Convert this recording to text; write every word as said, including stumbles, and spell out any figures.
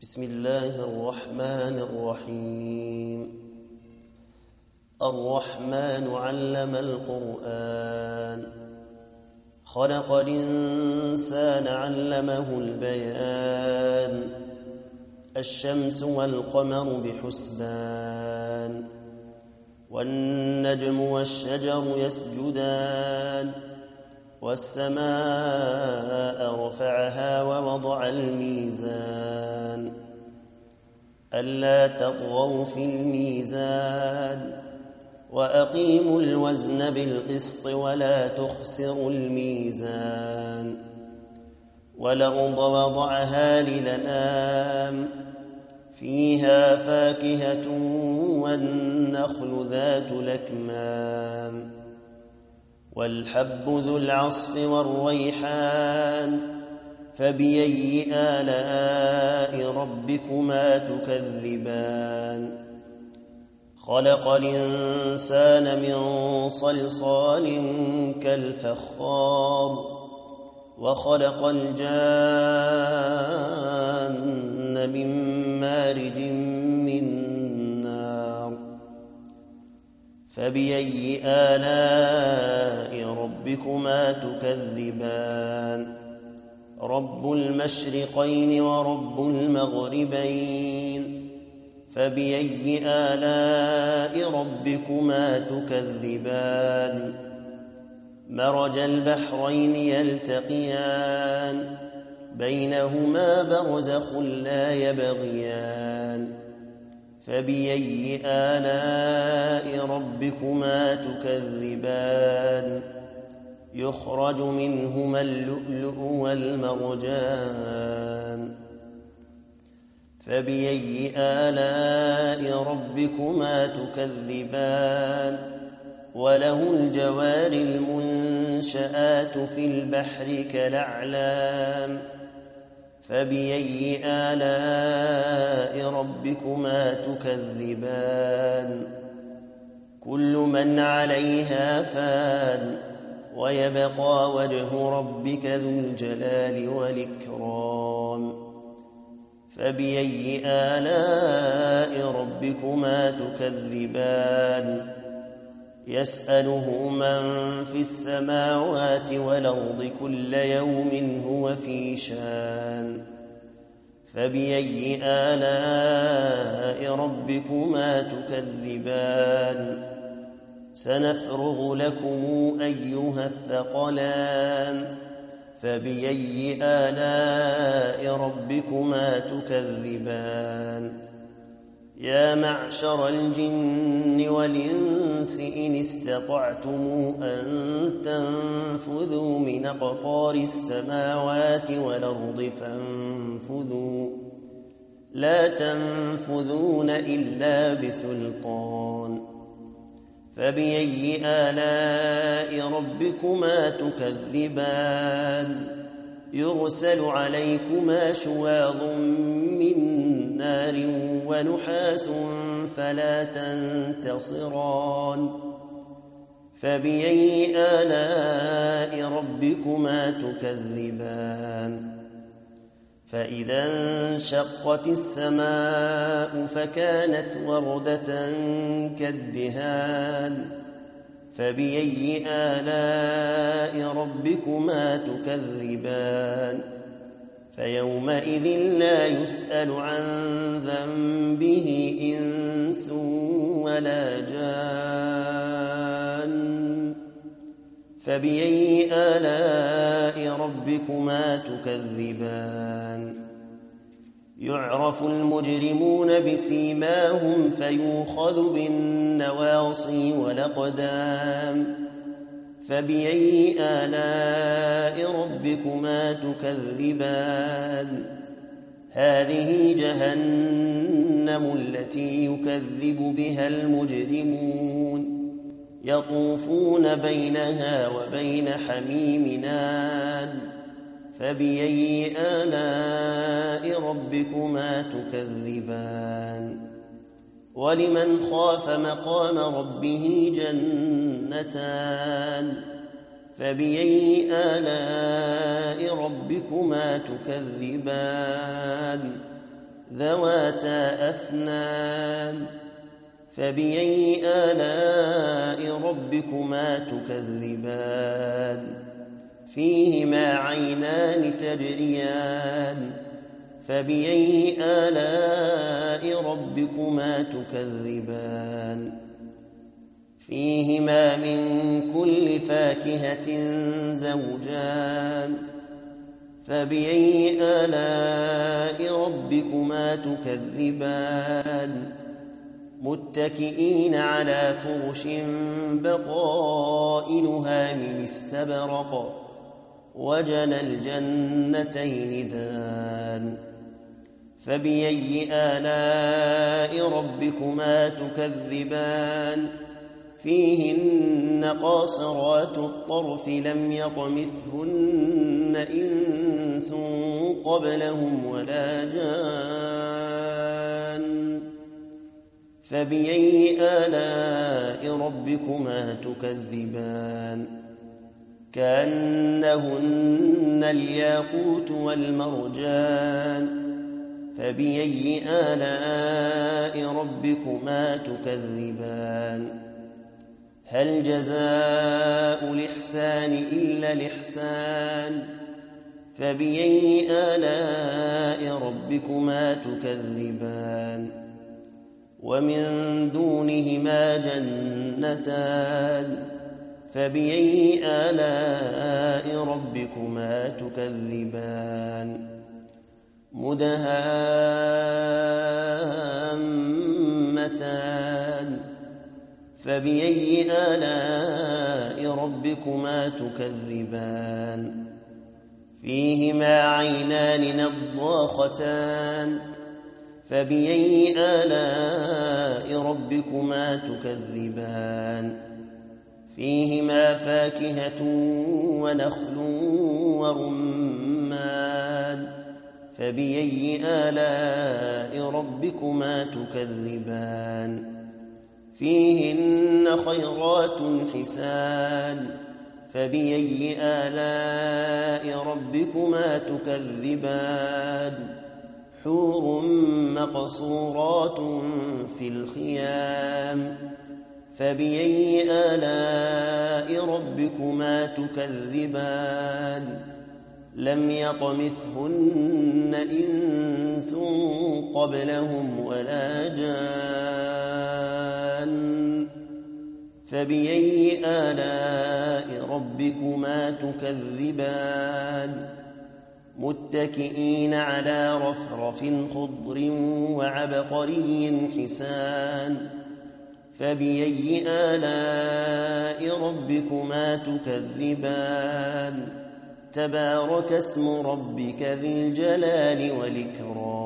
بسم الله الرحمن الرحيم. الرحمن علم القرآن، خلق الإنسان علمه البيان. الشمس والقمر بحسبان، والنجم والشجر يسجدان. والسماء رفعها ووضع الميزان، ألا تطغوا في الميزان، وأقيموا الوزن بالقسط ولا تخسروا الميزان. والأرض وضعها للأنام، فيها فاكهة والنخل ذات الأكمام، والحب ذو العصف والريحان. فبأي آلاء ربكما تكذبان؟ خلق الإنسان من صلصال كالفخار، وخلق الجان من مارج من نار. فبأي آلاء ربكما تكذبان؟ رب المشرقين ورب المغربين. فبأي آلاء ربكما تكذبان؟ مرج البحرين يلتقيان، بينهما برزخ لا يبغيان. فبأي آلاء ربكما تكذبان؟ يخرج منهما اللؤلؤ والمرجان. فبأي آلاء ربكما تكذبان؟ وله الجوار المنشآت في البحر كالأعلام. فبأي آلاء ربكما تكذبان؟ كل من عليها فان، ويبقى وجه ربك ذو الجلال والإكرام. فبأي آلاء ربكما تكذبان؟ يسأله من في السماوات والأرض كل يوم هو في شان. فبأي آلاء ربكما تكذبان؟ سنفرغ لكم أيها الثقلان. فبأي آلاء ربكما تكذبان؟ يا معشر الجن والإنس إن استطعتم أن تنفذوا من أقطار السماوات والأرض فانفذوا، لا تنفذون إلا بسلطان. فبأي آلاء ربكما تكذبان؟ يرسل عليكما شواظ من نار ونحاس فلا تنتصران. فبأي آلاء ربكما تكذبان؟ فإذا انشقت السماء فكانت وردة كالدهان. فبأي آلاء ربكما تكذبان؟ فيومئذ لا يسأل عن ذنبه إنس ولا جان. فبأي آلاء ربكما تكذبان؟ يعرف المجرمون بسيماهم فيؤخذ بالنواصي والأقدام. فبأي آلاء ربكما تكذبان؟ هذه جهنم التي يكذب بها المجرمون، يطوفون بينها وبين حميم آن. فبأي آلاء ربكما تكذبان؟ ولمن خاف مقام ربه جنتان. فبأي آلاء ربكما تكذبان ذواتا أفنان فبأي آلاء ربكما تكذبان فيهما عينان تجريان فبأي آلاء ربكما تكذبان فيهما من كل فاكهة زوجان فبأي آلاء ربكما تكذبان متكئين على فرش بطائنها من استبرق وجنى الجنتين دان فبأي آلاء ربكما تكذبان فيهن قاصرات الطرف لم يطمثهن إنس قبلهم ولا جان فبأي آلاء ربكما تكذبان كأنهن الياقوت والمرجان فبأي آلاء ربكما تكذبان هل جزاء الإحسان إلا الإحسان فبأي آلاء ربكما تكذبان ومن دونهما جنتان فبأي آلاء ربكما تكذبان مدهامتان فبأي آلاء ربكما تكذبان فيهما عينان نضاختان فبأي آلاء ربكما تكذبان فيهما فاكهة ونخل ورمان فبأي آلاء ربكما تكذبان فيهن خيرات حسان فبأي آلاء ربكما تكذبان حور مقصورات في الخيام فبأي آلاء ربكما تكذبان لم يطمثهن إنس قبلهم ولا جان فبأي آلاء ربكما تكذبان متكئين على رفرف خضر وعبقري حسان فبأي آلاء ربكما تكذبان تبارك اسم ربك ذي الجلال والإكرام